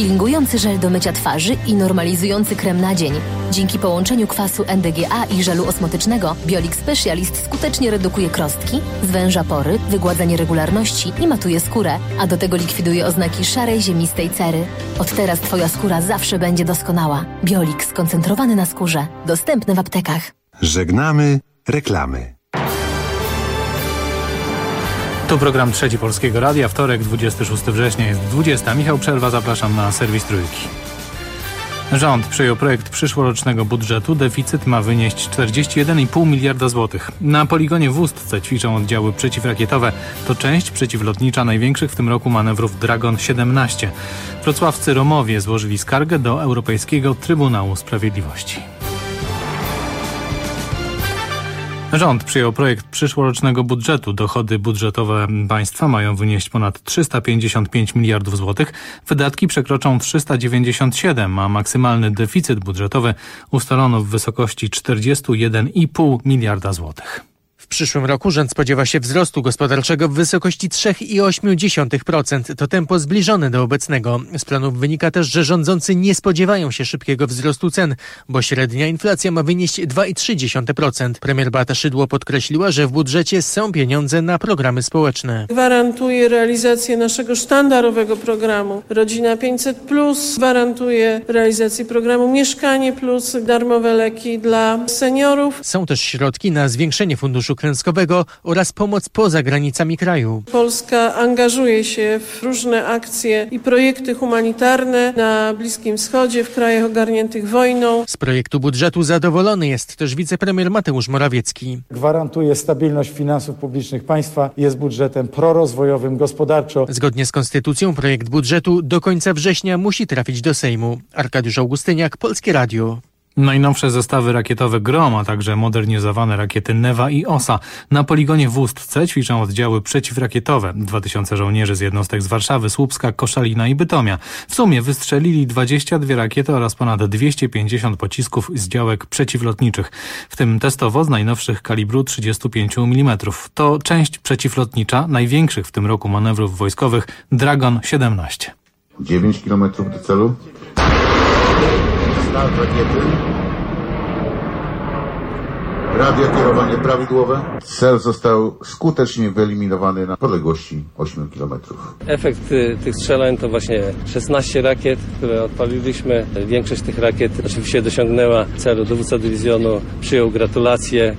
Peelingujący żel do mycia twarzy i normalizujący krem na dzień. Dzięki połączeniu kwasu NDGA i żelu osmotycznego Biolik Specialist skutecznie redukuje krostki, zwęża pory, wygładza nieregularności i matuje skórę, a do tego likwiduje oznaki szarej, ziemistej cery. Od teraz Twoja skóra zawsze będzie doskonała. Biolik skoncentrowany na skórze. Dostępny w aptekach. Żegnamy reklamy. To program Trzeci Polskiego Radia, wtorek, 26 września, jest 20. Michał Przerwa, zapraszam na serwis Trójki. Rząd przyjął projekt przyszłorocznego budżetu. Deficyt ma wynieść 41,5 miliarda złotych. Na poligonie w Ustce ćwiczą oddziały przeciwrakietowe. To część przeciwlotnicza największych w tym roku manewrów Dragon 17. Wrocławcy Romowie złożyli skargę do Europejskiego Trybunału Sprawiedliwości. Rząd przyjął projekt przyszłorocznego budżetu. Dochody budżetowe państwa mają wynieść ponad 355 miliardów złotych. Wydatki przekroczą 397, a maksymalny deficyt budżetowy ustalono w wysokości 41,5 miliarda złotych. W przyszłym roku rząd spodziewa się wzrostu gospodarczego w wysokości 3,8%. To tempo zbliżone do obecnego. Z planów wynika też, że rządzący nie spodziewają się szybkiego wzrostu cen, bo średnia inflacja ma wynieść 2,3%. Premier Beata Szydło podkreśliła, że w budżecie są pieniądze na programy społeczne. Gwarantuje realizację naszego sztandarowego programu Rodzina 500+, gwarantuje realizację programu Mieszkanie+, darmowe leki dla seniorów. Są też środki na zwiększenie funduszu klęskowego oraz pomoc poza granicami kraju. Polska angażuje się w różne akcje i projekty humanitarne na Bliskim Wschodzie, w krajach ogarniętych wojną. Z projektu budżetu zadowolony jest też wicepremier Mateusz Morawiecki. Gwarantuje stabilność finansów publicznych państwa, jest budżetem prorozwojowym gospodarczo. Zgodnie z konstytucją projekt budżetu do końca września musi trafić do Sejmu. Arkadiusz Augustyniak, Polskie Radio. Najnowsze zestawy rakietowe Grom, a także modernizowane rakiety Newa i Osa. Na poligonie w Ustce ćwiczą oddziały przeciwrakietowe. 2000 żołnierzy z jednostek z Warszawy, Słupska, Koszalina i Bytomia. W sumie wystrzelili 22 rakiety oraz ponad 250 pocisków z działek przeciwlotniczych, w tym testowo z najnowszych kalibru 35 mm. To część przeciwlotnicza największych w tym roku manewrów wojskowych Dragon 17. 9 km do celu. Start rakiety. Radiokierowanie prawidłowe. Cel został skutecznie wyeliminowany na odległości 8 km. Efekt tych strzelań to właśnie 16 rakiet, które odpaliliśmy. Większość tych rakiet oczywiście dosiągnęła celu. Dowódca dywizjonu przyjął gratulacje.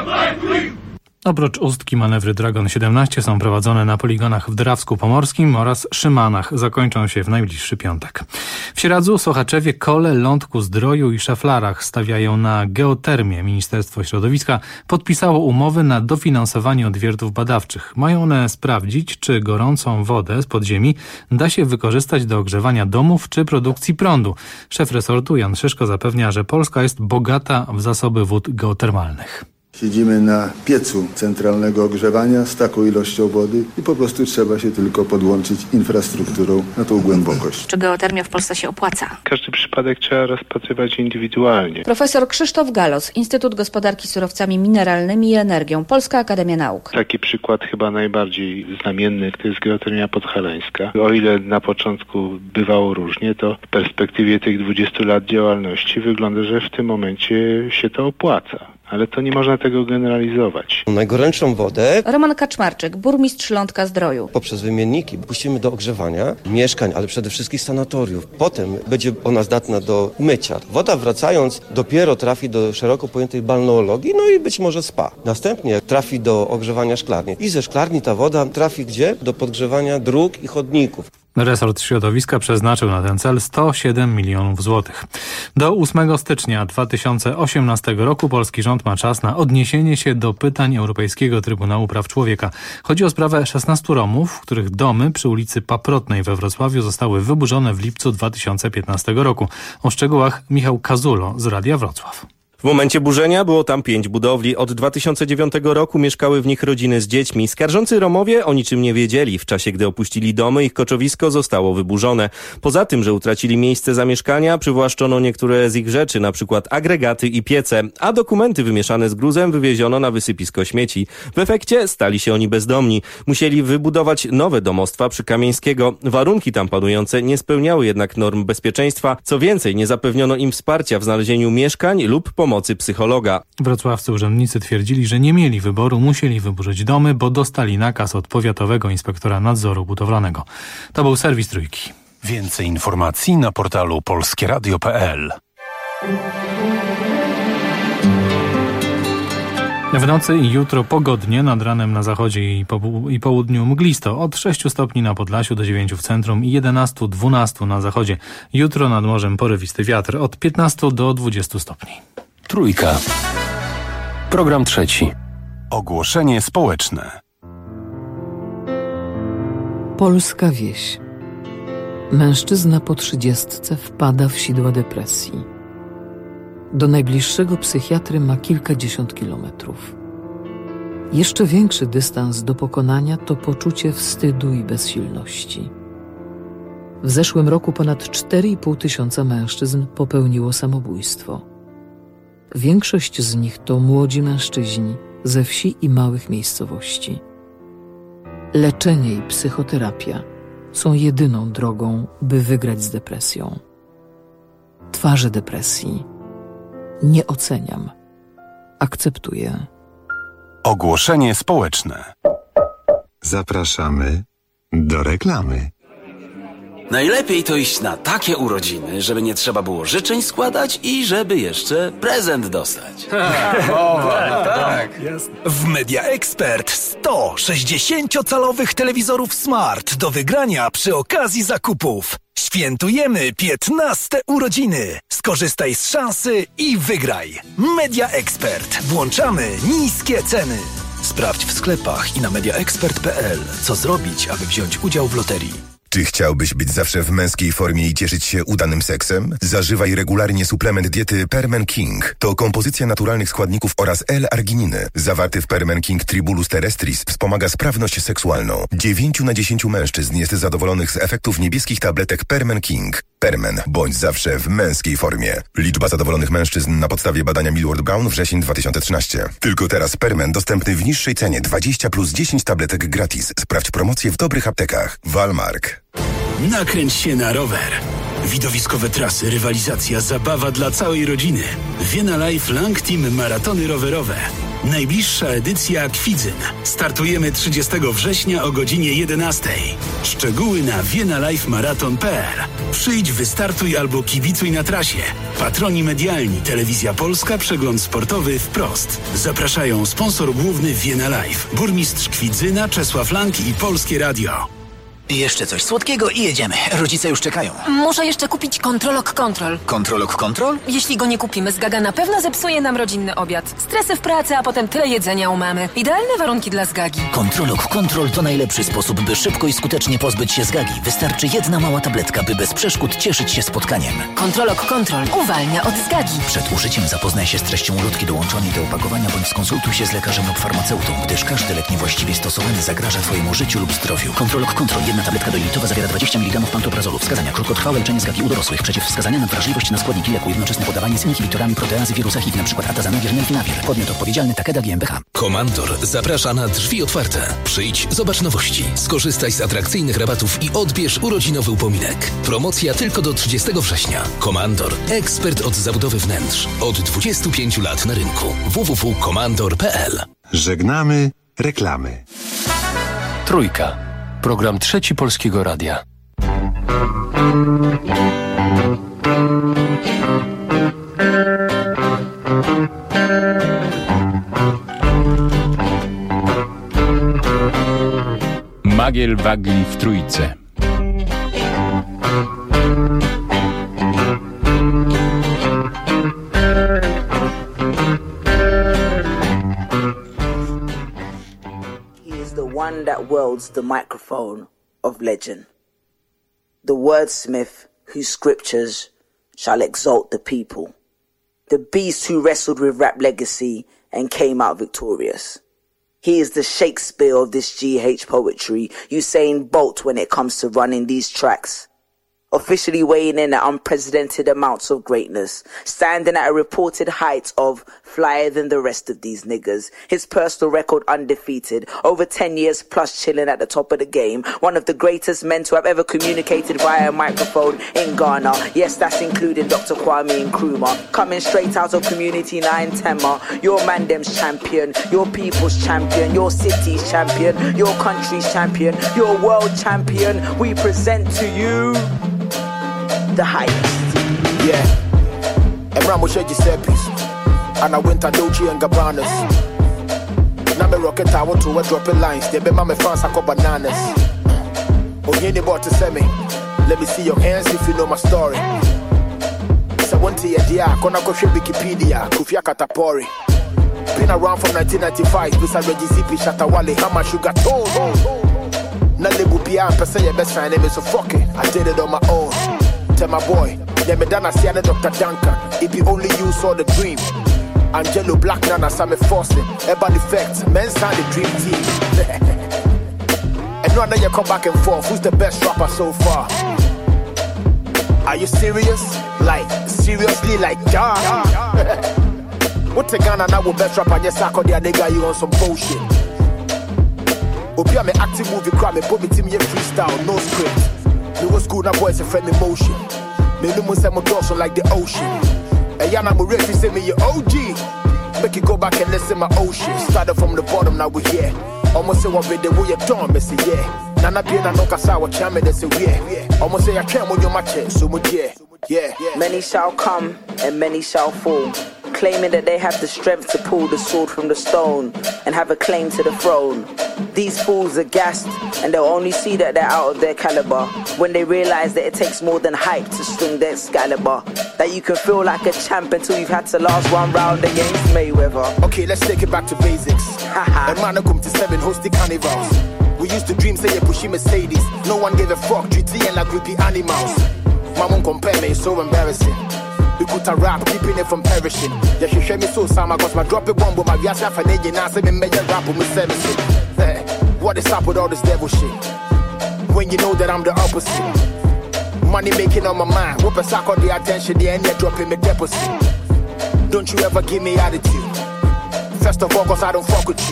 Oprócz Ustki manewry Dragon 17 są prowadzone na poligonach w Drawsku Pomorskim oraz Szymanach. Zakończą się w najbliższy piątek. W Sieradzu, Sochaczewie, Kole, Lądku, Zdroju i Szaflarach stawiają na geotermię. Ministerstwo Środowiska podpisało umowy na dofinansowanie odwiertów badawczych. Mają one sprawdzić, czy gorącą wodę z podziemi da się wykorzystać do ogrzewania domów czy produkcji prądu. Szef resortu Jan Szyszko zapewnia, że Polska jest bogata w zasoby wód geotermalnych. Siedzimy na piecu centralnego ogrzewania z taką ilością wody i po prostu trzeba się tylko podłączyć infrastrukturą na tą głębokość. Czy geotermia w Polsce się opłaca? Każdy przypadek trzeba rozpatrywać indywidualnie. Profesor Krzysztof Galos, Instytut Gospodarki Surowcami Mineralnymi i Energią, Polska Akademia Nauk. Taki przykład chyba najbardziej znamienny to jest geotermia podhalańska. O ile na początku bywało różnie, to w perspektywie tych 20 lat działalności wygląda, że w tym momencie się to opłaca. Ale to nie można tego generalizować. Najgorętszą wodę Roman Kaczmarczyk, burmistrz Lądka-Zdroju. Poprzez wymienniki puścimy do ogrzewania mieszkań, ale przede wszystkim sanatoriów. Potem będzie ona zdatna do mycia. Woda wracając dopiero trafi do szeroko pojętej balneologii, no i być może spa. Następnie trafi do ogrzewania szklarni. I ze szklarni ta woda trafi gdzie? Do podgrzewania dróg i chodników. Resort Środowiska przeznaczył na ten cel 107 milionów złotych. Do 8 stycznia 2018 roku polski rząd ma czas na odniesienie się do pytań Europejskiego Trybunału Praw Człowieka. Chodzi o sprawę 16 Romów, których domy przy ulicy Paprotnej we Wrocławiu zostały wyburzone w lipcu 2015 roku. O szczegółach Michał Kazulo z Radia Wrocław. W momencie burzenia było tam 5 budowli. Od 2009 roku mieszkały w nich rodziny z dziećmi. Skarżący Romowie o niczym nie wiedzieli. W czasie, gdy opuścili domy, ich koczowisko zostało wyburzone. Poza tym, że utracili miejsce zamieszkania, przywłaszczono niektóre z ich rzeczy, na przykład agregaty i piece, a dokumenty wymieszane z gruzem wywieziono na wysypisko śmieci. W efekcie stali się oni bezdomni. Musieli wybudować nowe domostwa przy Kamieńskiego. Warunki tam panujące nie spełniały jednak norm bezpieczeństwa. Co więcej, nie zapewniono im wsparcia w znalezieniu mieszkań lub pomocy psychologa. Wrocławscy urzędnicy twierdzili, że nie mieli wyboru, musieli wyburzyć domy, bo dostali nakaz od powiatowego inspektora nadzoru budowlanego. To był serwis Trójki. Więcej informacji na portalu polskieradio.pl. W nocy i jutro pogodnie, nad ranem na zachodzie i południu mglisto. Od 6 stopni na Podlasiu do 9 w centrum i 11-12 na zachodzie. Jutro nad morzem porywisty wiatr od 15 do 20 stopni. Trójka. Program trzeci. Ogłoszenie społeczne. Polska wieś. Mężczyzna po 30 wpada w sidła depresji. Do najbliższego psychiatry ma kilkadziesiąt kilometrów. Jeszcze większy dystans do pokonania to poczucie wstydu i bezsilności. W zeszłym roku ponad 4,5 tysiąca mężczyzn popełniło samobójstwo. Większość z nich to młodzi mężczyźni ze wsi i małych miejscowości. Leczenie i psychoterapia są jedyną drogą, by wygrać z depresją. Twarze depresji. Nie oceniam. Akceptuję. Ogłoszenie społeczne. Zapraszamy do reklamy. Najlepiej to iść na takie urodziny, żeby nie trzeba było życzeń składać i żeby jeszcze prezent dostać. Tak. W Media Expert 100 60-calowych telewizorów Smart do wygrania przy okazji zakupów. Świętujemy 15 urodziny. Skorzystaj z szansy i wygraj. Media Expert. Włączamy niskie ceny. Sprawdź w sklepach i na mediaexpert.pl, co zrobić, aby wziąć udział w loterii. Czy chciałbyś być zawsze w męskiej formie i cieszyć się udanym seksem? Zażywaj regularnie suplement diety Permen King. To kompozycja naturalnych składników oraz L-argininy. Zawarty w Permen King Tribulus terrestris wspomaga sprawność seksualną. 9 na 10 mężczyzn jest zadowolonych z efektów niebieskich tabletek Permen King. Permen. Bądź zawsze w męskiej formie. Liczba zadowolonych mężczyzn na podstawie badania Millward Brown wrzesień 2013. Tylko teraz Permen dostępny w niższej cenie 20 plus 10 tabletek gratis. Sprawdź promocję w dobrych aptekach. Walmark. Nakręć się na rower. Widowiskowe trasy, rywalizacja, zabawa dla całej rodziny. Vienna Life Lang Team Maratony rowerowe. Najbliższa edycja Kwidzyn. Startujemy 30 września o godzinie 11. Szczegóły na viennalifemarathon.pl. Przyjdź, wystartuj albo kibicuj na trasie. Patroni medialni, Telewizja Polska, Przegląd Sportowy Wprost. Zapraszają sponsor główny Vienna Life, burmistrz Kwidzyna Czesław Lang i Polskie Radio. Jeszcze coś słodkiego i jedziemy. Rodzice już czekają. Muszę jeszcze kupić Controlog Control. Controlog Control? Jeśli go nie kupimy, Zgaga na pewno zepsuje nam rodzinny obiad. Stresy w pracy, a potem tyle jedzenia u mamy. Idealne warunki dla Zgagi. Controlog Control to najlepszy sposób, by szybko i skutecznie pozbyć się Zgagi. Wystarczy jedna mała tabletka, by bez przeszkód cieszyć się spotkaniem. Controlog Control uwalnia od Zgagi. Przed użyciem zapoznaj się z treścią ulotki dołączonej do opakowania bądź skonsultuj się z lekarzem lub farmaceutą, gdyż każdy lek niewłaściwie stosowany zagraża Twojemu życiu lub zdrowiu. Controlog Control. Jedna tabletka dojlitowa zawiera 20 mg pantoprazolu. Wskazania: krótkotrwałe leczenie zgagi u dorosłych. Przeciwwskazania na wrażliwość na składniki leku. Jednoczesne podawanie z inhibitorami proteazy wirusa HIV, np. atazanawir, nelfinawir. Podmiot odpowiedzialny: Takeda GmbH. Komandor zaprasza na drzwi otwarte. Przyjdź, zobacz nowości. Skorzystaj z atrakcyjnych rabatów i odbierz urodzinowy upominek. Promocja tylko do 30 września. Komandor. Ekspert od zabudowy wnętrz. Od 25 lat na rynku. www.komandor.pl. Żegnamy reklamy. Trójka. Program trzeci Polskiego Radia. Magiel Wagli w Trójce. One that wields the microphone of legend, the wordsmith whose scriptures shall exalt the people, the beast who wrestled with rap legacy and came out victorious. He is the Shakespeare of this GH poetry, Usain Bolt when it comes to running these tracks. Officially weighing in at unprecedented amounts of greatness, standing at a reported height of flyer than the rest of these niggas. His personal record undefeated, over 10 years plus chilling at the top of the game. One of the greatest men to have ever communicated via a microphone in Ghana. Yes, that's including Dr. Kwame Nkrumah. Coming straight out of Community 9 Tema. Your mandem's champion, your people's champion, your city's champion, your country's champion, your world champion. We present to you the highest. Yeah. Emramo Giuseppe's. And I went to Dolce and Gabbana's. Now me rocket I want to dropping lines. They be my fans I call bananas. Oh, you about to send me. Let me see your hands if you know my story. So one to your dear, gonna go through Wikipedia, Kufia Katapori. Been around from 1995, Bisa Reggie Zippy, Shatawale, Hama Sugar Toad. Na lebu pia, pesa ya best friend, so fuck it. I did it on my own. Tell my boy, let me done a Siana Dr. Duncan. If you only you saw the dream. Angelo Black Nana, Sammy Forcing, Urban Effects, men signed the dream team. And now you come back and forth, who's the best rapper so far? Are you serious? Like, seriously, like, yeah. What the Ghana now with best rapper, yes, I call the nigga, you on some bullshit. Opia me active movie crowd, me put me team here freestyle, no script. Me was school, now boys a friend emotion. Me no more say my dorsal like the ocean. And y'all I'm ready to say me your OG. Make you go back and listen my ocean. Started from the bottom, now we here. Almost say what video you done, me say yeah. Nana Pina no Kasawa Chame, they say yeah. Almost say I can't when you match it, so much yeah. Many shall come and many shall fall, claiming that they have the strength to pull the sword from the stone and have a claim to the throne. These fools are gassed and they'll only see that they're out of their caliber when they realize that it takes more than hype to swing their Excalibur. That you can feel like a champ until you've had to last one round against Mayweather. Okay, let's take it back to basics. And man, I come to 7 hosting carnivals. We used to dream, say you pushy Mercedes. No one gave a fuck, treat it like creepy animals. Mama compare me, it's so embarrassing. We could rap, keeping it from perishing. Yeah, she share me so sama, cause my drop it bomb, but my vias half an age, and I say me major rap with me servicing. What is up with all this devil shit? When you know that I'm the opposite. Money making on my mind, whoop a sack on the attention, the end you're dropping me deposit. Don't you ever give me attitude. First of all, cause I don't fuck with you.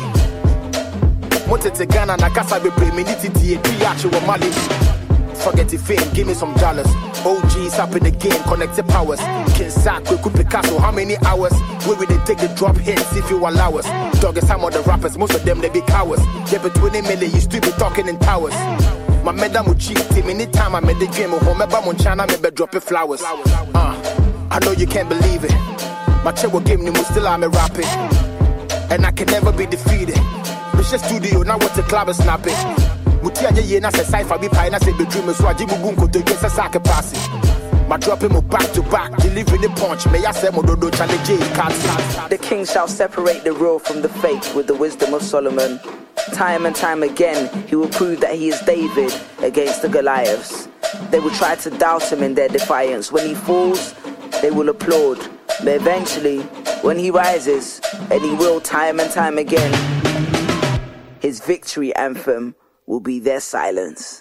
Wanted to Ghana, na casa be play me nitty actual Mali. Forget the fame, give me some dollars. OGs up in the game, connected powers. King Sack, we could Picasso, how many hours? Where will they take the drop hits if you allow us? Dog is some of the rappers, most of them they be cowards. Yeah, but 20 million, you still be talking in towers. My madam would cheat him anytime I made the dream of home. Maybe I'm China, maybe dropping flowers. I know you can't believe it. My chick will give me, still I'm a rapping. And I can never be defeated. Mission studio, now what's the club is snapping. Mutia ye na se cipher be pie na se bedroom so ajibu bunko to get sake passing. My dropping mo back to back, delivering the punch. May I say mo do challenge can't. The king shall separate the real from the fake with the wisdom of Solomon. Time and time again, he will prove that he is David against the Goliaths. They will try to doubt him in their defiance. When he falls, they will applaud. But eventually, when he rises, and he will time and time again, his victory anthem will be their silence.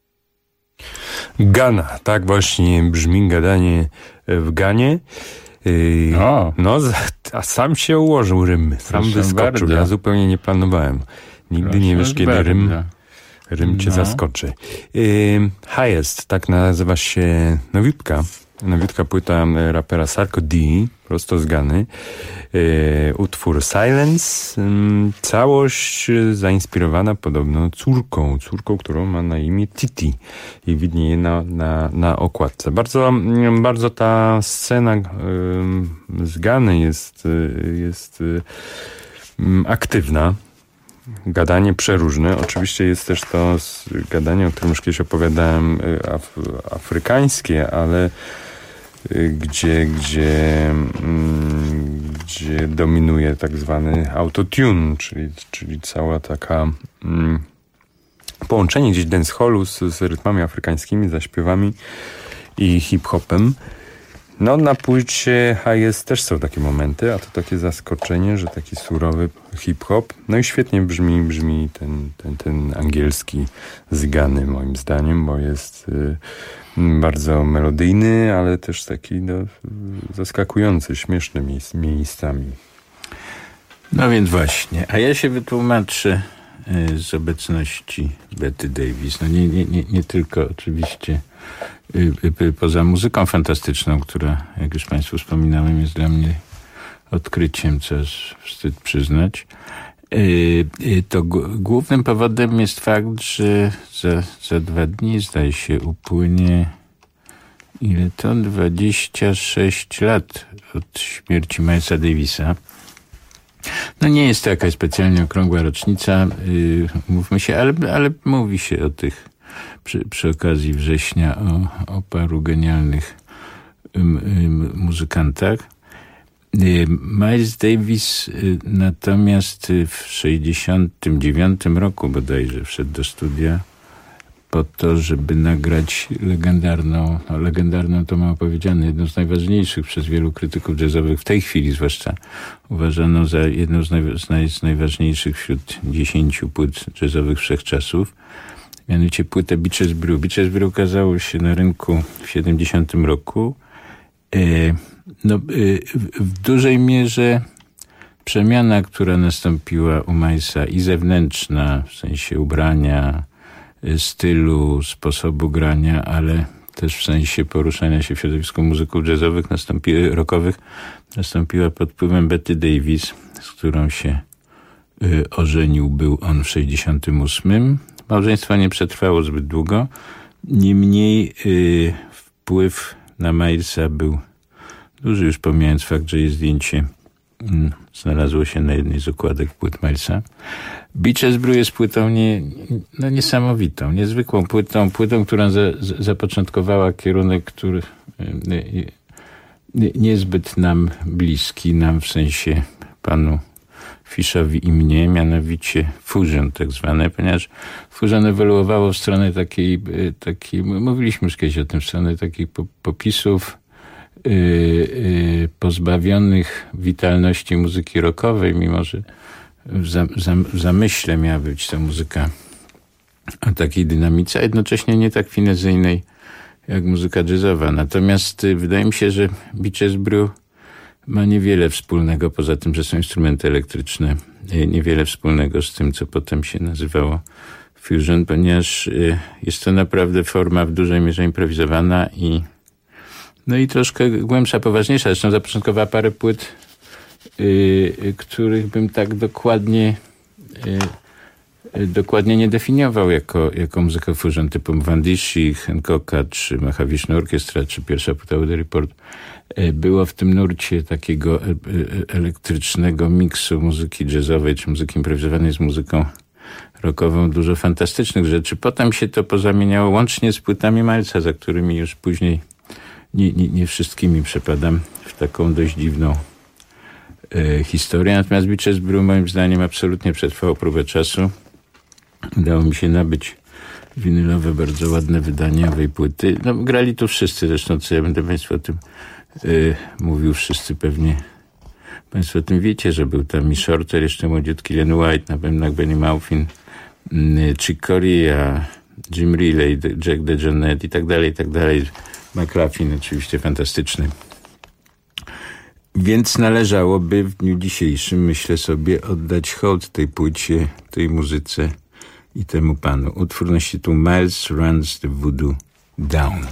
Ghana, tak właśnie brzmi gadanie w Ganie. No, a sam się ułożył rym, sam wyskoczył. Ja zupełnie nie planowałem. Nigdy nie wiesz, kiedy rym cię zaskoczy. Highest, tak nazywa się nowiutka płyta rapera Sarko D, prosto z Gany. Utwór Silence. Całość zainspirowana podobno córką, którą ma na imię Titi i widnieje na okładce. Bardzo ta scena z Gany jest aktywna. Gadanie przeróżne. Oczywiście jest też to gadanie, o którym już kiedyś opowiadałem, afrykańskie, ale gdzie dominuje tak zwany autotune, czyli cała taka połączenie gdzieś dancehallu z rytmami afrykańskimi, zaśpiewami i hip-hopem. No na płycie Hayes też są takie momenty, a to takie zaskoczenie, że taki surowy hip-hop. No i świetnie brzmi ten angielski zgany moim zdaniem, bo jest bardzo melodyjny, ale też taki zaskakujący, śmieszny miejscami. No więc właśnie, a ja się wytłumaczę z obecności Betty Davis. No nie tylko oczywiście poza muzyką fantastyczną, która, jak już Państwu wspominałem, jest dla mnie odkryciem, co aż wstyd przyznać. To głównym powodem jest fakt, że za 2 dni, zdaje się, upłynie 26 lat od śmierci Milesa Davisa. No nie jest to jakaś specjalnie okrągła rocznica, mówmy się, ale mówi się o tych przy okazji września o paru genialnych muzykantach. Miles Davis natomiast w 69 roku bodajże wszedł do studia po to, żeby nagrać legendarną to mało powiedziane, jedną z najważniejszych przez wielu krytyków jazzowych, w tej chwili zwłaszcza, uważaną za jedną z najważniejszych wśród 10 płyt jazzowych wszechczasów, mianowicie płytę Beaches Brew. Beaches Brew ukazało się na rynku w 70 roku. W dużej mierze przemiana, która nastąpiła u Milesa i zewnętrzna, w sensie ubrania, stylu, sposobu grania, ale też w sensie poruszania się w środowisku muzyków jazzowych, rockowych, nastąpiła pod wpływem Betty Davis, z którą się ożenił. Był on w 68. Małżeństwo nie przetrwało zbyt długo. Niemniej wpływ na Milesa był duży, już pomijając fakt, że jej zdjęcie znalazło się na jednej z okładek płyt Milesa. Beaches Brew jest płytą niesamowitą, niezwykłą płytą, która zapoczątkowała kierunek, który niezbyt nam bliski, nam w sensie panu Fishowi i mnie, mianowicie fusion tak zwane, ponieważ fusion ewoluowało w stronę takiej mówiliśmy już kiedyś o tym, w stronę takich popisów pozbawionych witalności muzyki rockowej, mimo że w zamyśle miała być ta muzyka o takiej dynamice, a jednocześnie nie tak finezyjnej jak muzyka jazzowa. Natomiast wydaje mi się, że Beaches Brew ma niewiele wspólnego, poza tym, że są instrumenty elektryczne, niewiele wspólnego z tym, co potem się nazywało fusion, ponieważ jest to naprawdę forma w dużej mierze improwizowana i troszkę głębsza, poważniejsza. Zresztą zapoczątkowała parę płyt, których bym tak dokładnie nie definiował jako muzykę fusion, typu Vandishi, Hancocka, czy Mahavishnu Orchestra, czy pierwsza płyta The Report. Było w tym nurcie takiego elektrycznego miksu muzyki jazzowej, czy muzyki improwizowanej z muzyką rockową dużo fantastycznych rzeczy. Potem się to pozamieniało łącznie z płytami Milesa, za którymi już później nie wszystkimi przepadam w taką dość dziwną historię. Natomiast Beaches Brew moim zdaniem absolutnie przetrwało próbę czasu. Udało mi się nabyć winylowe, bardzo ładne wydanie owej płyty. Grali tu wszyscy, zresztą co ja będę Państwu o tym mówił, wszyscy pewnie Państwo o tym wiecie, że był tam i Shorter, jeszcze młodziutki Len White, na pewno Benny Maupin, Chick Corea, Jim Riley, Jack DeJohnette i tak dalej. McLaughlin oczywiście fantastyczny. Więc należałoby w dniu dzisiejszym, myślę sobie, oddać hołd tej płycie, tej muzyce i temu panu. Utwór nosi tytuł Miles Runs the Voodoo Down.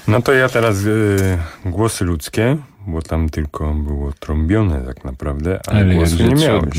No to ja teraz głosy ludzkie, bo tam tylko było trąbione tak naprawdę, ale głosu nie miałeś.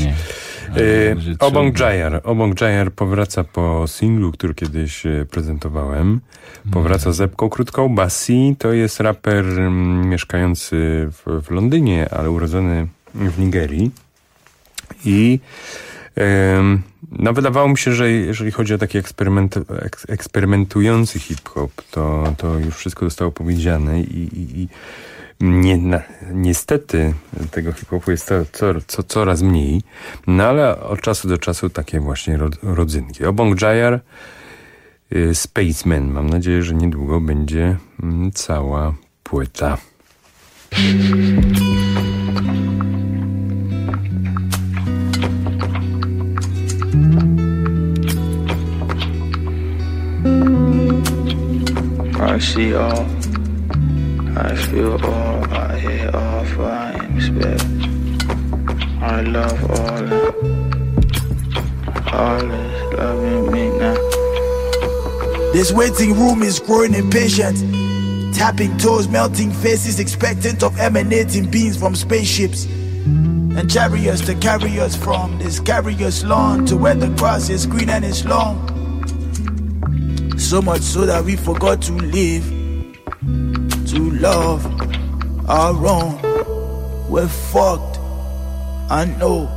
Obong Jayar powraca po singlu, który kiedyś prezentowałem. Powraca z epką krótką. Bassi to jest raper mieszkający w Londynie, ale urodzony w Nigerii. I no wydawało mi się, że jeżeli chodzi o taki eksperymentujący hip-hop, to już wszystko zostało powiedziane i niestety tego hip-hopu jest coraz mniej, no ale od czasu do czasu takie właśnie rodzynki. Obong Jayar, Spaceman. Mam nadzieję, że niedługo będzie cała płyta. I see all, I feel all, I hear all, for I am spared. I love all is loving me now. This waiting room is growing impatient. Tapping toes, melting faces, expectant of emanating beings from spaceships. And chariots to carry us from this carious lawn to where the grass is green and it's long. So much so that we forgot to live, to love our own. We're fucked, I know.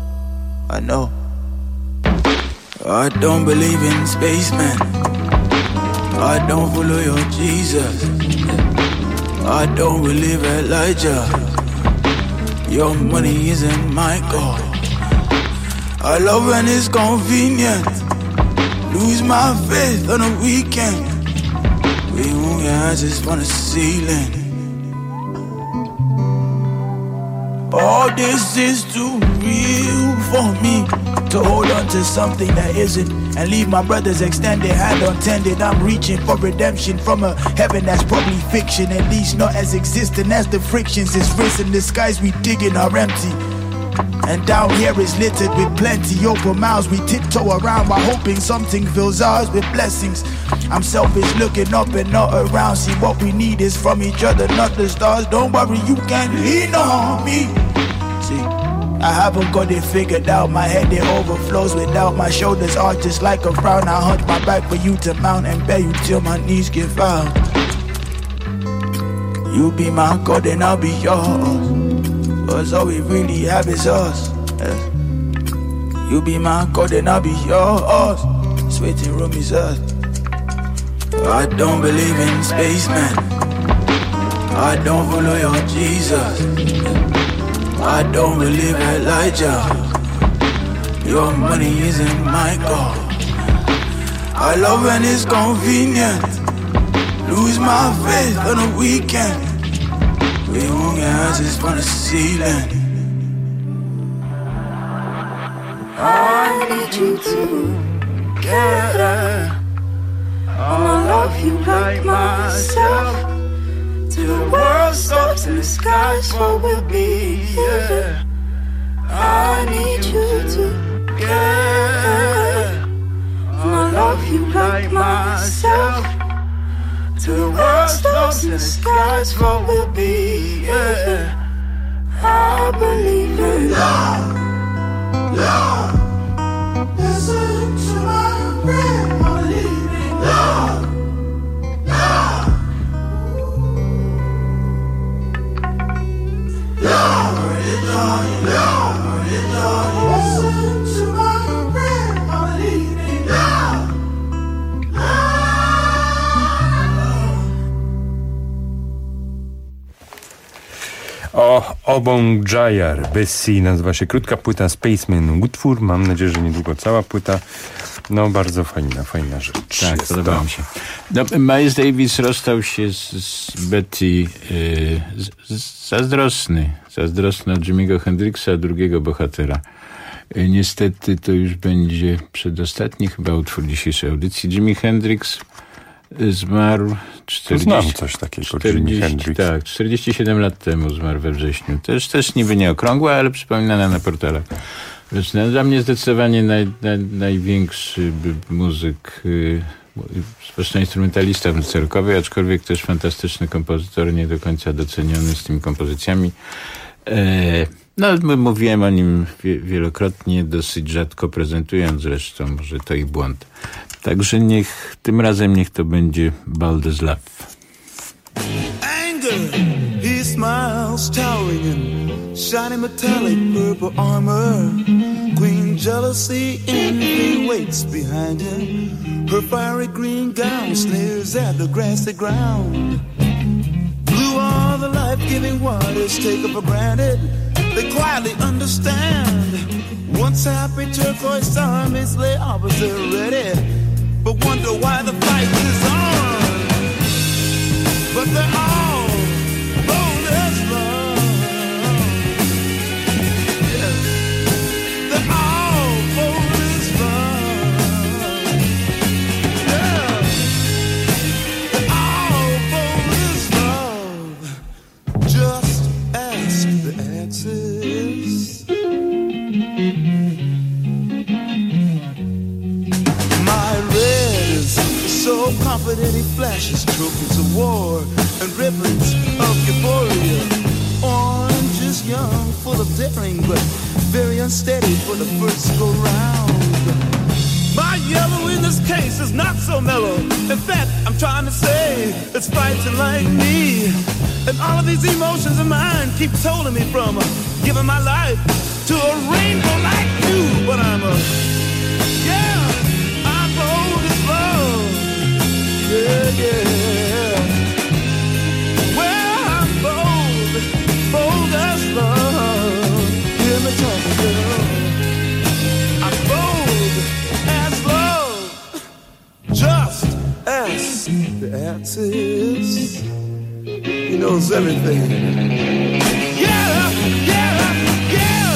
I don't believe in spacemen. I don't follow your Jesus. I don't believe Elijah. Your money isn't my God. I love when it's convenient. Lose my faith on a weekend. We move your eyes just from the ceiling. All this is too real for me to hold on to something that isn't and leave my brother's extended hand untended. I'm reaching for redemption from a heaven that's probably fiction, at least not as existent as the frictions is risen. The skies we digging are empty, and down here is littered with plenty open mouths. We tiptoe around while hoping something fills ours with blessings. I'm selfish looking up and not around. See, what we need is from each other, not the stars. Don't worry, you can lean on me. See, I haven't got it figured out. My head, it overflows without my shoulders arch just like a frown. I hunch my back for you to mount and bear you till my knees give out. You be my God and I'll be yours, 'cause all we really have is us. Yes. You be my God and I'll be yours. This waiting room is us. I don't believe in spacemen. I don't follow your Jesus. I don't believe Elijah. Your money isn't my God. I love when it's convenient. Lose my faith on a weekend. We won't get houses from the ceiling. I need you to get. I'ma love you like myself. Till the world stops and the sky's what will be. Yeah. I need you to get. I'ma love you like myself. Till the world stops and the sky's what will be. Yeah. I believe in love. Love. Listen to my prayer. I believe in love. Love. Love. Love. Listen to my prayer. I believe in love. Obong Jayar, Bessie nazywa się, krótka płyta Spaceman utwór. Mam nadzieję, że niedługo cała płyta. No bardzo fajna rzecz. Tak, podoba mi się. No, Miles Davis rozstał się z Betty zazdrosny od Jimmy'ego Hendrixa, drugiego bohatera. Niestety to już będzie przedostatni chyba utwór dzisiejszej audycji. Jimi Hendrix zmarł 47 lat temu, zmarł we wrześniu. Też niby nieokrągła, ale przypominana na portalach. Dla mnie zdecydowanie największy muzyk zwłaszcza instrumentalista w Cerkowej, aczkolwiek też fantastyczny kompozytor, nie do końca doceniony z tymi kompozycjami. No, mówiłem o nim wielokrotnie, dosyć rzadko prezentując zresztą, może to i błąd. Także tym razem niech to będzie Balder's Love. Anger, he smiles, towering in shiny metallic purple armor. Queen jealousy, envy waits behind him. Her fiery green gown sneers at the grassy ground. Blue are the life-giving waters taken for granted. They quietly understand. Once happy turquoise armies lay opposite ready, but wonder why the fight is on. But they're all bold as love. Yes, they're all bold as love. Yeah, they're all bold as love. Just ask the answers. My red is so confident he flashes trophies of war and ribbons of euphoria. Orange is young, full of daring, but very unsteady for the first go round. My yellow in this case is not so mellow. In fact, I'm trying to say it's fighting like me. And all of these emotions of mine keep holding me from giving my life to a rainbow like you. But I'm bold as love. Yeah, yeah. Well, I'm bold as love. Hear me talking, girl. I'm bold as love. Just ask the answers. He knows everything. Yeah, yeah, yeah.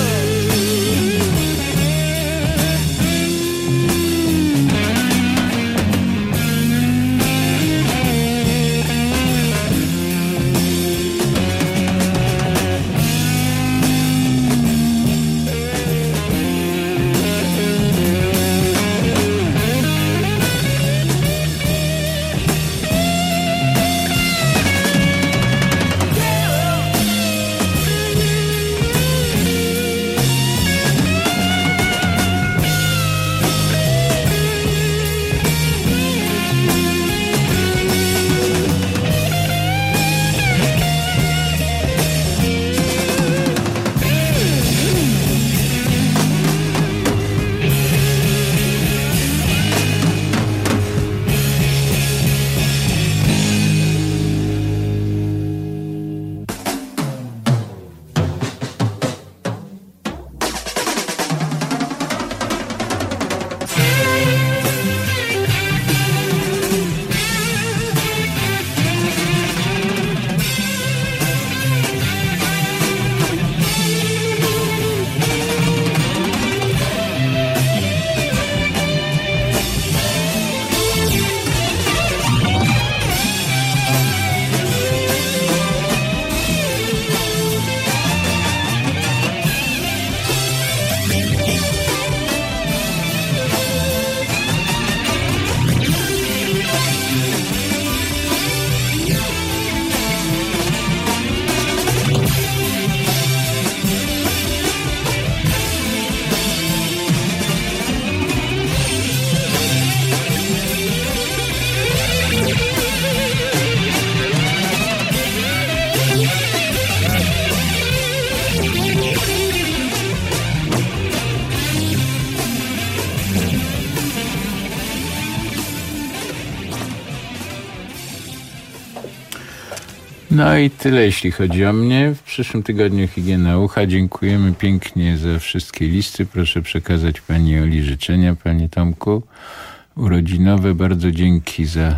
No i tyle, jeśli chodzi o mnie. W przyszłym tygodniu Higiena Ucha. Dziękujemy pięknie za wszystkie listy. Proszę przekazać pani Oli życzenia, panie Tomku. Urodzinowe. Bardzo dzięki za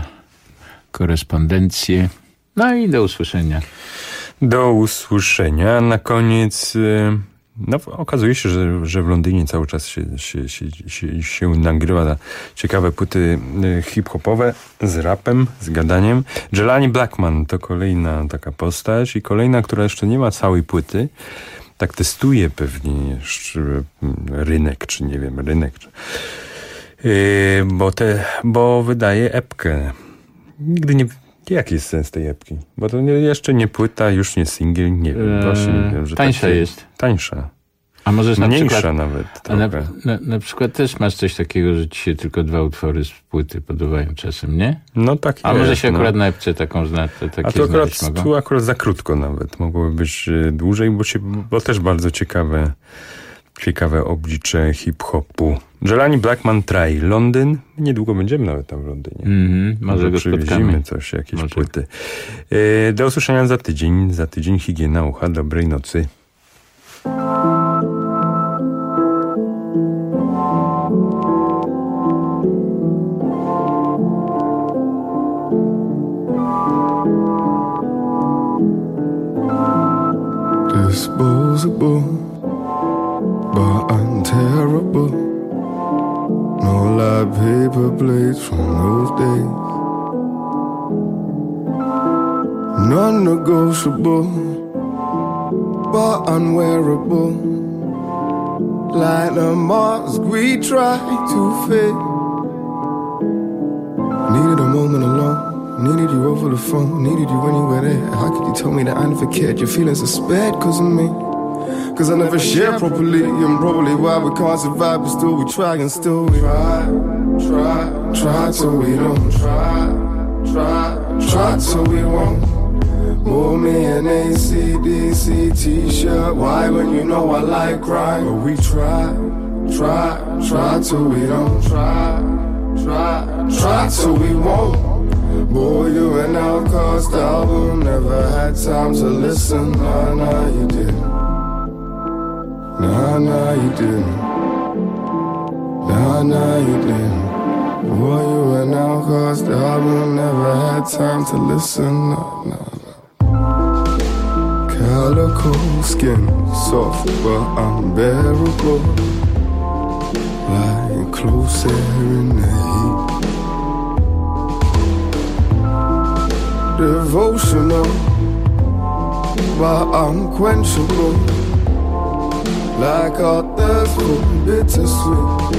korespondencję. No i do usłyszenia. Do usłyszenia. Na koniec... No, okazuje się, że w Londynie cały czas się nagrywa ciekawe płyty hip-hopowe z rapem, z gadaniem. Jelani Blackman to kolejna taka postać i kolejna, która jeszcze nie ma całej płyty. Tak testuje pewnie jeszcze rynek. Bo wydaje epkę. Nigdy nie... Jaki jest sens tej epki? Bo to jeszcze nie płyta, już nie singiel, nie wiem. Właśnie nie wiem, że tańsza jest. Tańsza. A możesz na mniejsza przykład, nawet. Na przykład też masz coś takiego, że ci się tylko 2 utwory z płyty podobają czasem, nie? No tak jest. A może się akurat na epce taką takie znaleźć mogą? Tu akurat za krótko nawet. Mogłoby być dłużej, bo też bardzo ciekawe oblicze hip-hopu. Jelani Blackman Try, Londyn. Niedługo będziemy nawet tam w Londynie. Może go przywieźmy coś, jakieś płyty. Do usłyszenia za tydzień. Za tydzień higiena ucha. Dobrej nocy. Disposable, but unterrible. No light paper blades from those days. Non-negotiable, but unwearable. Like the mask we try to fake. Needed a moment alone. Needed you over the phone, needed you when you were there. How could you tell me that I never cared? Your feelings are spared cause of me. Cause I never shared properly. And probably why we can't survive, but still we try and still we try till we don't try till we won't. More me an AC/DC t-shirt. Why when you know I like crime? But we try till we don't try till we won't. Boy, you an outcast album. Never had time to listen. Nah, you didn't. Nah, you didn't. Nah, you didn't. Boy, you an outcast album. Never had time to listen. Nah. Calico skin, soft but unbearable. Lying close air in the heat. Devotional, but unquenchable. Like our thirst for bittersweet.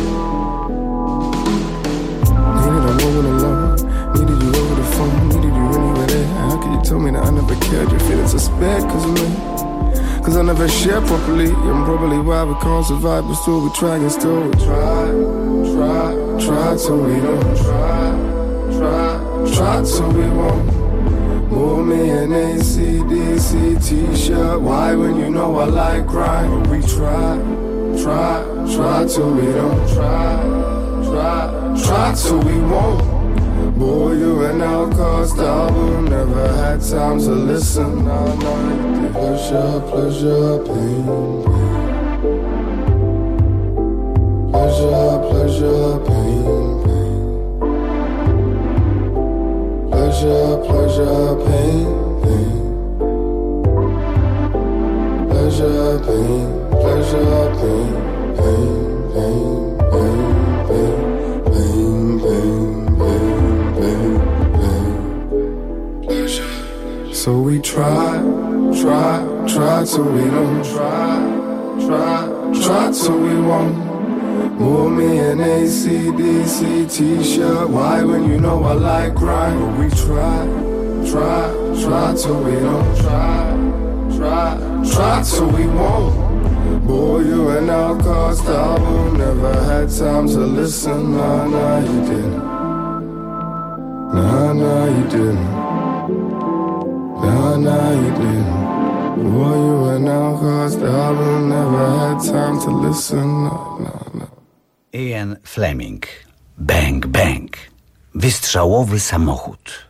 Needed a moment alone. Needed you over the phone. Needed you when you were there. How could you tell me that I never cared? Your feelings are spared cause of me. Cause I never shared properly. And probably why we can't survive, but still we try and still we try till we don't try till we won't. More me an AC/DC t-shirt. Why when you know I like crime? But we try till we don't try till we won't. Boy, you an outcast album. Never had time to listen. Nah, you did. Pleasure, pain. Pleasure, pain. Pleasure, pain. Pleasure, pain. Pleasure, pain. So we try till we don't try till we won't. More me an AC/DC t-shirt. Why when you know I like crime? But we try till we don't try till we won't. Boy, you an outcast album. Never had time to listen. Nah, you didn't. Nah, you didn't. Nah, you didn't. Boy, you an outcast album. Never had time to listen. Nah. Ian Fleming. Bang, bang. Wystrzałowy samochód.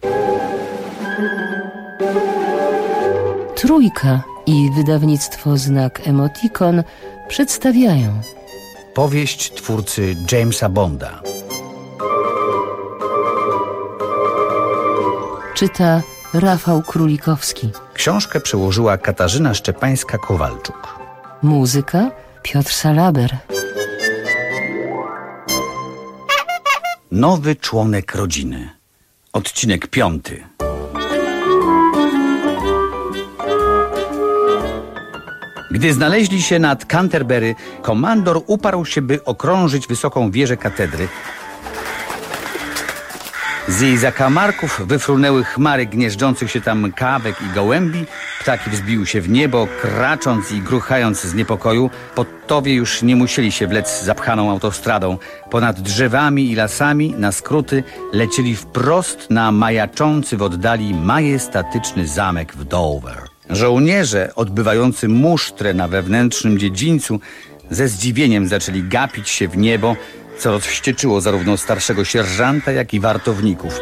Trójka i wydawnictwo Znak Emotikon przedstawiają powieść twórcy Jamesa Bonda. Czyta Rafał Królikowski. Książkę przełożyła Katarzyna Szczepańska-Kowalczuk. Muzyka Piotr Salaber. Nowy członek rodziny. Odcinek 5. Gdy znaleźli się nad Canterbury, komandor uparł się, by okrążyć wysoką wieżę katedry, Z jej zakamarków wyfrunęły chmary gnieżdżących się tam kawek i gołębi. Ptaki wzbiły się w niebo, kracząc i gruchając z niepokoju. Podtowie już nie musieli się wlec zapchaną autostradą. Ponad drzewami i lasami na skróty lecieli wprost na majaczący w oddali majestatyczny zamek w Dover. Żołnierze odbywający musztrę na wewnętrznym dziedzińcu ze zdziwieniem zaczęli gapić się w niebo, co rozwścieczyło zarówno starszego sierżanta, jak i wartowników.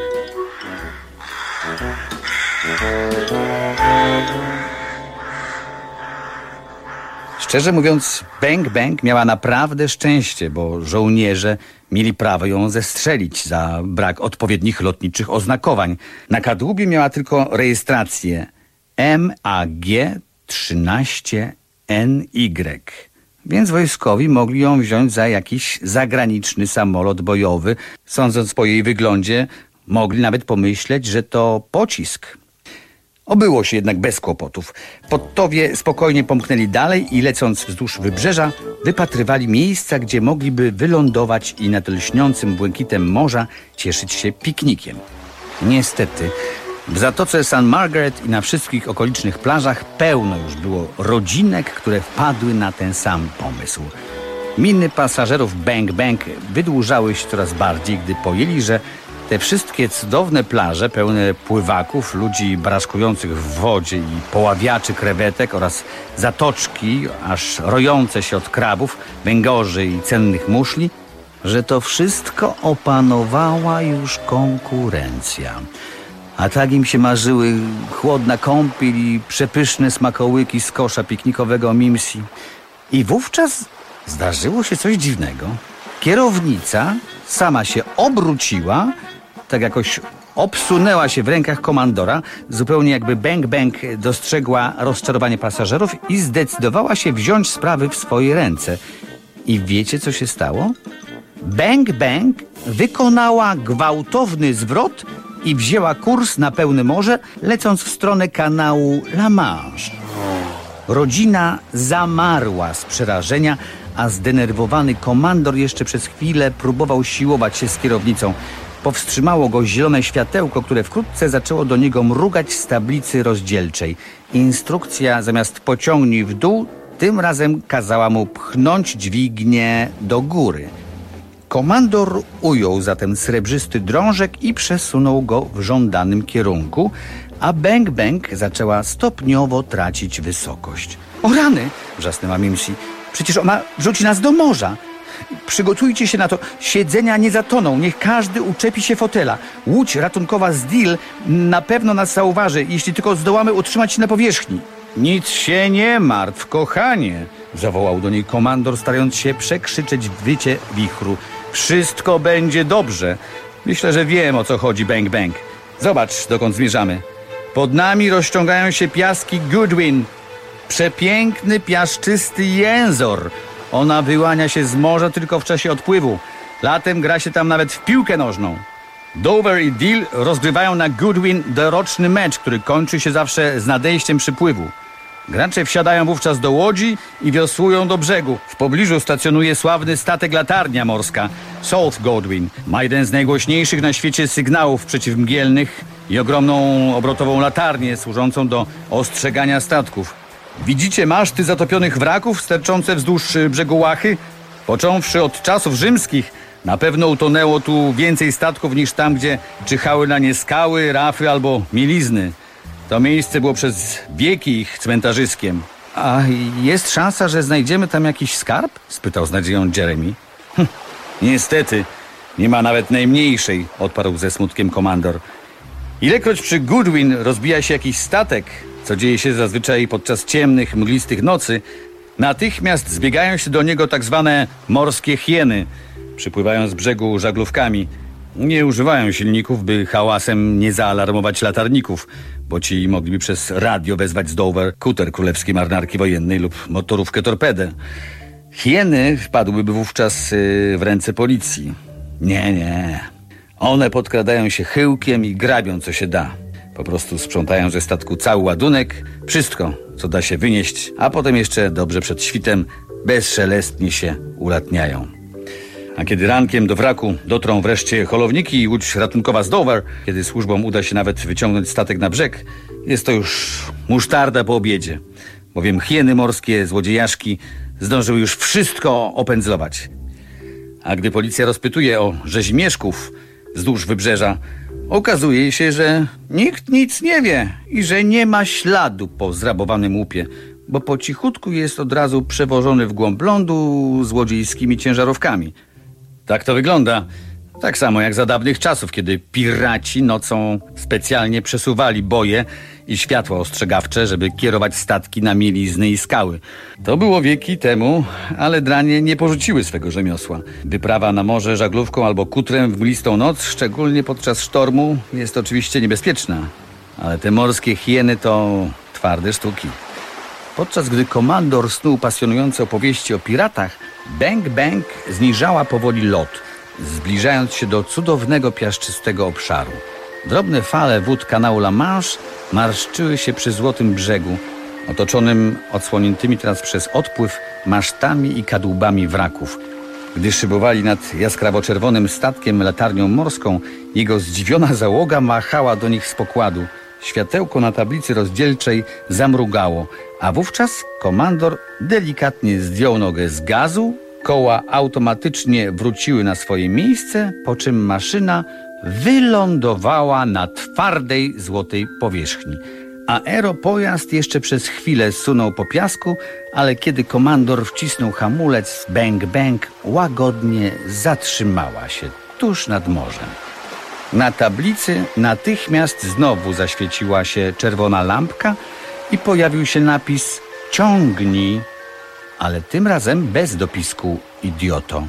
Szczerze mówiąc, Bang Bang miała naprawdę szczęście, bo żołnierze mieli prawo ją zestrzelić za brak odpowiednich lotniczych oznakowań. Na kadłubie miała tylko rejestrację MAG 13NY. Więc wojskowi mogli ją wziąć za jakiś zagraniczny samolot bojowy. Sądząc po jej wyglądzie, mogli nawet pomyśleć, że to pocisk. Obyło się jednak bez kłopotów. Podtowie spokojnie pomknęli dalej i lecąc wzdłuż wybrzeża, wypatrywali miejsca, gdzie mogliby wylądować i nad lśniącym błękitem morza cieszyć się piknikiem. Niestety, w Zatoce St. Margaret i na wszystkich okolicznych plażach pełno już było rodzinek, które wpadły na ten sam pomysł. Miny pasażerów Bang Bang wydłużały się coraz bardziej, gdy pojęli, że te wszystkie cudowne plaże pełne pływaków, ludzi braszkujących w wodzie i poławiaczy krewetek oraz zatoczki aż rojące się od krabów, węgorzy i cennych muszli, że to wszystko opanowała już konkurencja. A tak im się marzyły chłodna kąpiel i przepyszne smakołyki z kosza piknikowego Mimsy. I wówczas zdarzyło się coś dziwnego. Kierownica sama się obróciła, tak jakoś obsunęła się w rękach komandora, zupełnie jakby Bang Bang dostrzegła rozczarowanie pasażerów i zdecydowała się wziąć sprawy w swoje ręce. I wiecie, co się stało? Bang Bang wykonała gwałtowny zwrot i wzięła kurs na pełne morze, lecąc w stronę kanału La Manche. Rodzina zamarła z przerażenia, a zdenerwowany komandor jeszcze przez chwilę próbował siłować się z kierownicą. Powstrzymało go zielone światełko, które wkrótce zaczęło do niego mrugać z tablicy rozdzielczej. Instrukcja zamiast pociągnij w dół, tym razem kazała mu pchnąć dźwignię do góry. Komandor ujął zatem srebrzysty drążek i przesunął go w żądanym kierunku, a Bang Bang zaczęła stopniowo tracić wysokość. O rany! Wrzasnęła Mimsy. Przecież ona wrzuci nas do morza. Przygotujcie się na to. Siedzenia nie zatoną. Niech każdy uczepi się fotela. Łódź ratunkowa z Deal na pewno nas zauważy, jeśli tylko zdołamy utrzymać się na powierzchni. Nic się nie martw, kochanie, zawołał do niej komandor, starając się przekrzyczeć wycie wichru. Wszystko będzie dobrze. Myślę, że wiem, o co chodzi, Bang Bang. Zobacz, dokąd zmierzamy. Pod nami rozciągają się piaski Goodwin. Przepiękny, piaszczysty jęzor. Ona wyłania się z morza tylko w czasie odpływu. Latem gra się tam nawet w piłkę nożną. Dover i Deal rozgrywają na Goodwin doroczny mecz, który kończy się zawsze z nadejściem przypływu. Gracze wsiadają wówczas do łodzi i wiosłują do brzegu. W pobliżu stacjonuje sławny statek latarnia morska South Goodwin. Ma jeden z najgłośniejszych na świecie sygnałów przeciwmgielnych i ogromną obrotową latarnię służącą do ostrzegania statków. Widzicie maszty zatopionych wraków sterczące wzdłuż brzegu Łachy? Począwszy od czasów rzymskich, na pewno utonęło tu więcej statków niż tam, gdzie czyhały na nie skały, rafy albo mielizny. To miejsce było przez wieki ich cmentarzyskiem. A jest szansa, że znajdziemy tam jakiś skarb? Spytał z nadzieją Jeremy. Niestety, nie ma nawet najmniejszej, odparł ze smutkiem komandor. Ilekroć przy Goodwin rozbija się jakiś statek, co dzieje się zazwyczaj podczas ciemnych, mglistych nocy, natychmiast zbiegają się do niego tak zwane morskie hieny. Przypływają z brzegu żaglówkami. Nie używają silników, by hałasem nie zaalarmować latarników, bo ci mogliby przez radio wezwać z Dover kuter królewskiej marynarki wojennej lub motorówkę torpedę. Hieny wpadłyby wówczas w ręce policji. Nie. One podkradają się chyłkiem i grabią, co się da. Po prostu sprzątają ze statku cały ładunek, wszystko, co da się wynieść, a potem jeszcze dobrze przed świtem bezszelestnie się ulatniają. A kiedy rankiem do wraku dotrą wreszcie holowniki i łódź ratunkowa z Dover, kiedy służbom uda się nawet wyciągnąć statek na brzeg, jest to już musztarda po obiedzie, bowiem hieny morskie, złodziejaszki zdążyły już wszystko opędzlować. A gdy policja rozpytuje o rzeźmieszków wzdłuż wybrzeża, okazuje się, że nikt nic nie wie i że nie ma śladu po zrabowanym łupie, bo po cichutku jest od razu przewożony w głąb lądu złodziejskimi ciężarówkami. Tak to wygląda. Tak samo jak za dawnych czasów, kiedy piraci nocą specjalnie przesuwali boje i światła ostrzegawcze, żeby kierować statki na mielizny i skały. To było wieki temu, ale dranie nie porzuciły swego rzemiosła. Wyprawa na morze żaglówką albo kutrem w mglistą noc, szczególnie podczas sztormu, jest oczywiście niebezpieczna. Ale te morskie hieny to twarde sztuki. Podczas gdy komandor snuł pasjonujące opowieści o piratach, Bang Bang zniżała powoli lot, zbliżając się do cudownego piaszczystego obszaru. Drobne fale wód kanału La Manche marszczyły się przy złotym brzegu, otoczonym odsłoniętymi teraz przez odpływ masztami i kadłubami wraków. Gdy szybowali nad jaskrawo-czerwonym statkiem latarnią morską, jego zdziwiona załoga machała do nich z pokładu. Światełko na tablicy rozdzielczej zamrugało, a wówczas komandor delikatnie zdjął nogę z gazu, koła automatycznie wróciły na swoje miejsce, po czym maszyna wylądowała na twardej, złotej powierzchni. Aeropojazd jeszcze przez chwilę sunął po piasku, ale kiedy komandor wcisnął hamulec, Bang Bang łagodnie zatrzymała się tuż nad morzem. Na tablicy natychmiast znowu zaświeciła się czerwona lampka i pojawił się napis „Ciągnij”, ale tym razem bez dopisku „idioto”.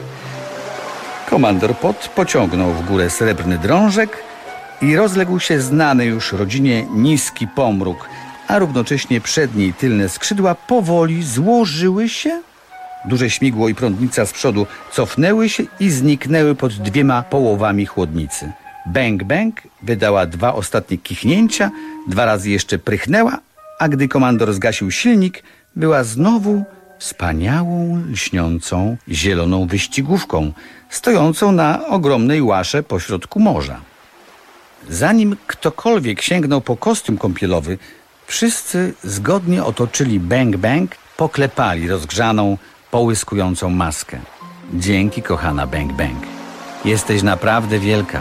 Komandor Pot pociągnął w górę srebrny drążek i rozległ się znany już rodzinie niski pomruk, a równocześnie przednie i tylne skrzydła powoli złożyły się. Duże śmigło i prądnica z przodu cofnęły się i zniknęły pod dwiema połowami chłodnicy. Bang Bang wydała 2 ostatnie kichnięcia, 2 razy jeszcze prychnęła, a gdy komandor zgasił silnik, była znowu wspaniałą, lśniącą, zieloną wyścigówką, stojącą na ogromnej łasze pośrodku morza. Zanim ktokolwiek sięgnął po kostium kąpielowy, wszyscy zgodnie otoczyli Bang Bang, poklepali rozgrzaną, połyskującą maskę. Dzięki, kochana Bang Bang. Jesteś naprawdę wielka.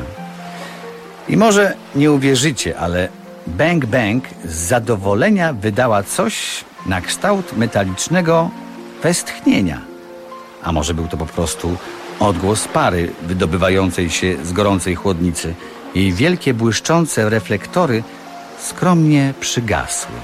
I może nie uwierzycie, ale Bang Bang z zadowolenia wydała coś na kształt metalicznego westchnienia. A może był to po prostu odgłos pary wydobywającej się z gorącej chłodnicy. Jej wielkie błyszczące reflektory skromnie przygasły.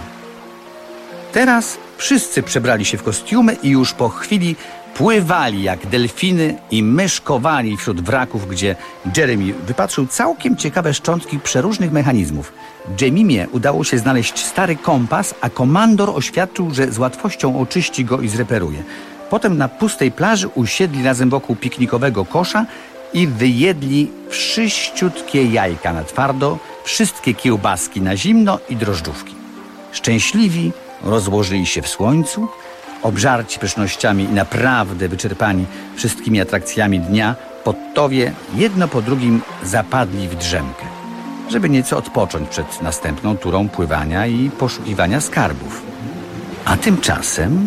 Teraz wszyscy przebrali się w kostiumy i już po chwili pływali jak delfiny i myszkowali wśród wraków, gdzie Jeremy wypatrzył całkiem ciekawe szczątki przeróżnych mechanizmów. Jemimie udało się znaleźć stary kompas, a komandor oświadczył, że z łatwością oczyści go i zreperuje. Potem na pustej plaży usiedli razem wokół piknikowego kosza i wyjedli wszyściutkie jajka na twardo, wszystkie kiełbaski na zimno i drożdżówki. Szczęśliwi rozłożyli się w słońcu, obżarci pysznościami i naprawdę wyczerpani wszystkimi atrakcjami dnia, podtowie jedno po drugim zapadli w drzemkę, żeby nieco odpocząć przed następną turą pływania i poszukiwania skarbów. A tymczasem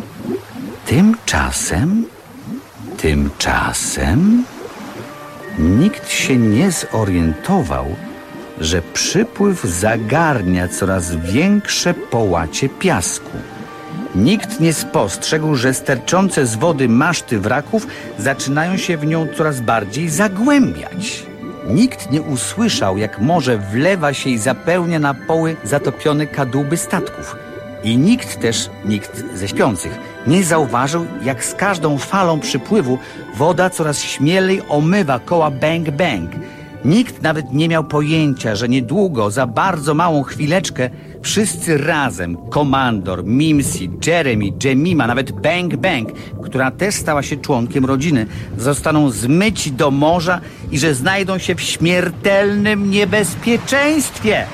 nikt się nie zorientował, że przypływ zagarnia coraz większe połacie piasku. Nikt nie spostrzegł, że sterczące z wody maszty wraków zaczynają się w nią coraz bardziej zagłębiać. Nikt nie usłyszał, jak morze wlewa się i zapełnia na poły zatopione kadłuby statków. I nikt ze śpiących nie zauważył, jak z każdą falą przypływu woda coraz śmielej omywa koła Bang Bang. Nikt nawet nie miał pojęcia, że niedługo, za bardzo małą chwileczkę, wszyscy razem, komandor, Mimsy, Jeremy, Jemima, nawet Bang Bang, która też stała się członkiem rodziny, zostaną zmyci do morza i że znajdą się w śmiertelnym niebezpieczeństwie.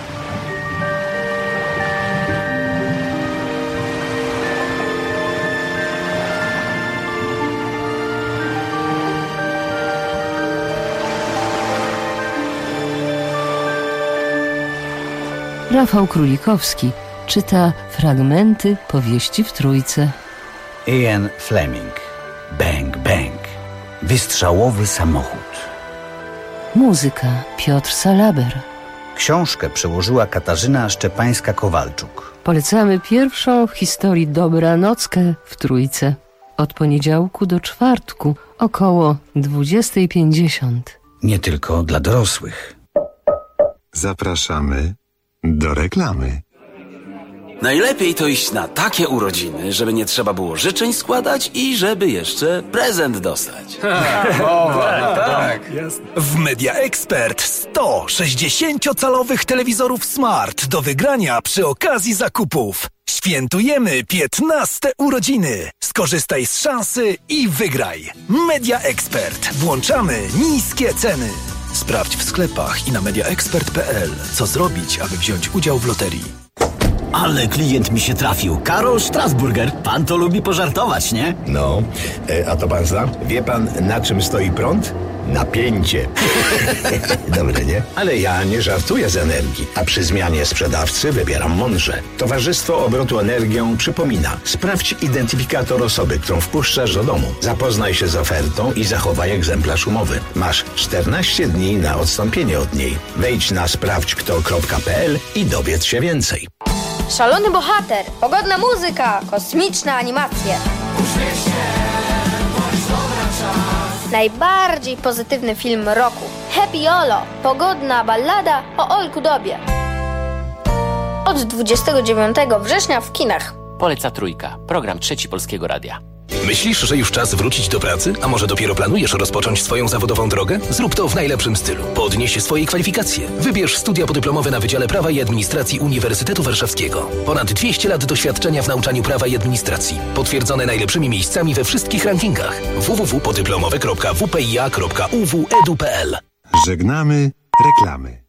Rafał Królikowski czyta fragmenty powieści w Trójce. Ian Fleming. Bang, bang. Wystrzałowy samochód. Muzyka Piotr Salaber. Książkę przełożyła Katarzyna Szczepańska-Kowalczuk. Polecamy pierwszą w historii dobranockę w Trójce. Od poniedziałku do czwartku około 20:50. Nie tylko dla dorosłych. Zapraszamy do reklamy. Najlepiej to iść na takie urodziny, żeby nie trzeba było życzeń składać i żeby jeszcze prezent dostać. Tak. W Media Expert 100 60-calowych telewizorów Smart do wygrania przy okazji zakupów. Świętujemy 15 urodziny. Skorzystaj z szansy i wygraj. Media Expert. Włączamy niskie ceny. Sprawdź w sklepach i na mediaexpert.pl, co zrobić, aby wziąć udział w loterii. Ale klient mi się trafił. Karol Strasburger. Pan to lubi pożartować, nie? No, a to pan zna? Wie pan, na czym stoi prąd? Napięcie. Dobre, nie? Ale ja nie żartuję z energii, a przy zmianie sprzedawcy wybieram mądrze. Towarzystwo Obrotu Energią przypomina. Sprawdź identyfikator osoby, którą wpuszczasz do domu. Zapoznaj się z ofertą i zachowaj egzemplarz umowy. Masz 14 dni na odstąpienie od niej. Wejdź na sprawdźkto.pl i dowiedz się więcej. Szalony bohater, pogodna muzyka, kosmiczne animacje. Najbardziej pozytywny film roku. Happy Olo, pogodna ballada o Olku Dobie. Od 29 września w kinach. Poleca Trójka, program Trzeci Polskiego Radia. Myślisz, że już czas wrócić do pracy? A może dopiero planujesz rozpocząć swoją zawodową drogę? Zrób to w najlepszym stylu. Podnieś swoje kwalifikacje. Wybierz studia podyplomowe na Wydziale Prawa i Administracji Uniwersytetu Warszawskiego. Ponad 200 lat doświadczenia w nauczaniu prawa i administracji. Potwierdzone najlepszymi miejscami we wszystkich rankingach. www.podyplomowe.wpia.uw.edu.pl. Żegnamy reklamy.